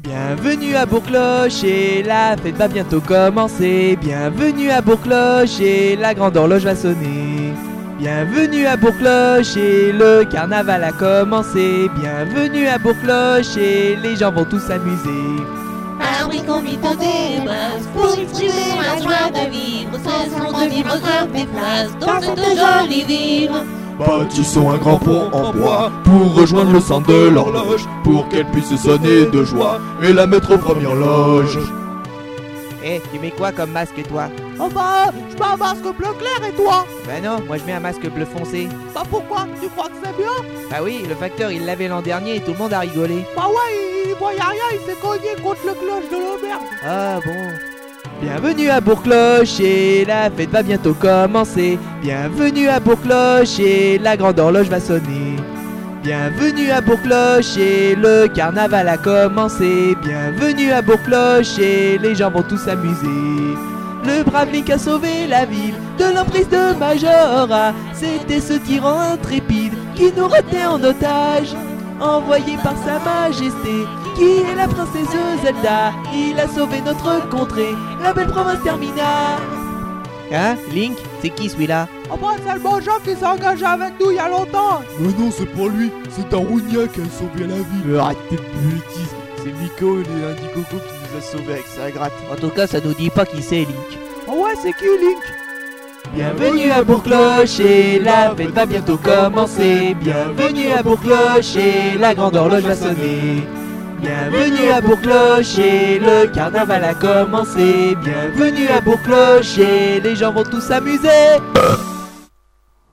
Bienvenue à Bourg-Cloche et la fête va bientôt commencer. Bienvenue à Bourg-Cloche et la grande horloge va sonner. Bienvenue à Bourg-Cloche et le carnaval a commencé. Bienvenue à Bourg-Cloche et les gens vont tous s'amuser. Un bruit convite au débat pour exprimer la joie de vivre. Ce sont de vivre comme des places dans cette jolie ville. Bâtissons un grand pont en bois pour rejoindre le centre de l'horloge, pour qu'elle puisse sonner de joie et la mettre aux premières loges. Eh, tu mets quoi comme masque toi? Oh bah, je mets un masque bleu clair et toi? Bah non, moi je mets un masque bleu foncé. Bah pourquoi? Tu crois que c'est bien? Bah oui, le facteur il l'avait l'an dernier et tout le monde a rigolé. Bah ouais, il voyait rien, il s'est cogné contre le cloche de l'auberge. Ah bon. Bienvenue à Bourg-Cloche et la fête va bientôt commencer. Bienvenue à Bourg-Cloche et la grande horloge va sonner. Bienvenue à Bourg-Cloche et le carnaval a commencé. Bienvenue à Bourg-Cloche et les gens vont tous s'amuser. Le brave Link a sauvé la ville de l'emprise de Majora. C'était ce tyran intrépide qui nous retenait en otage. Envoyé par sa majesté, qui est la princesse Zelda, il a sauvé notre contrée, la belle province Termina. Hein, Link? C'est qui celui-là? Oh bah c'est le bon Jean qui s'est engagé avec nous il y a longtemps. Mais non, c'est pas lui, c'est Arounia qui a sauvé la ville. Arrêtez de bêtises, c'est Miko et les Indiegogo qui nous a sauvés avec sa gratte. En tout cas, ça nous dit pas qui c'est, Link. Oh ouais, c'est qui Link? Bienvenue à Bourg-Cloche et la fête va bientôt commencer. Bienvenue à Bourg-Cloche et la grande horloge va sonner. Bienvenue à Bourg-Cloche et le carnaval a commencé. Bienvenue à Bourg-Cloche et les gens vont tous s'amuser.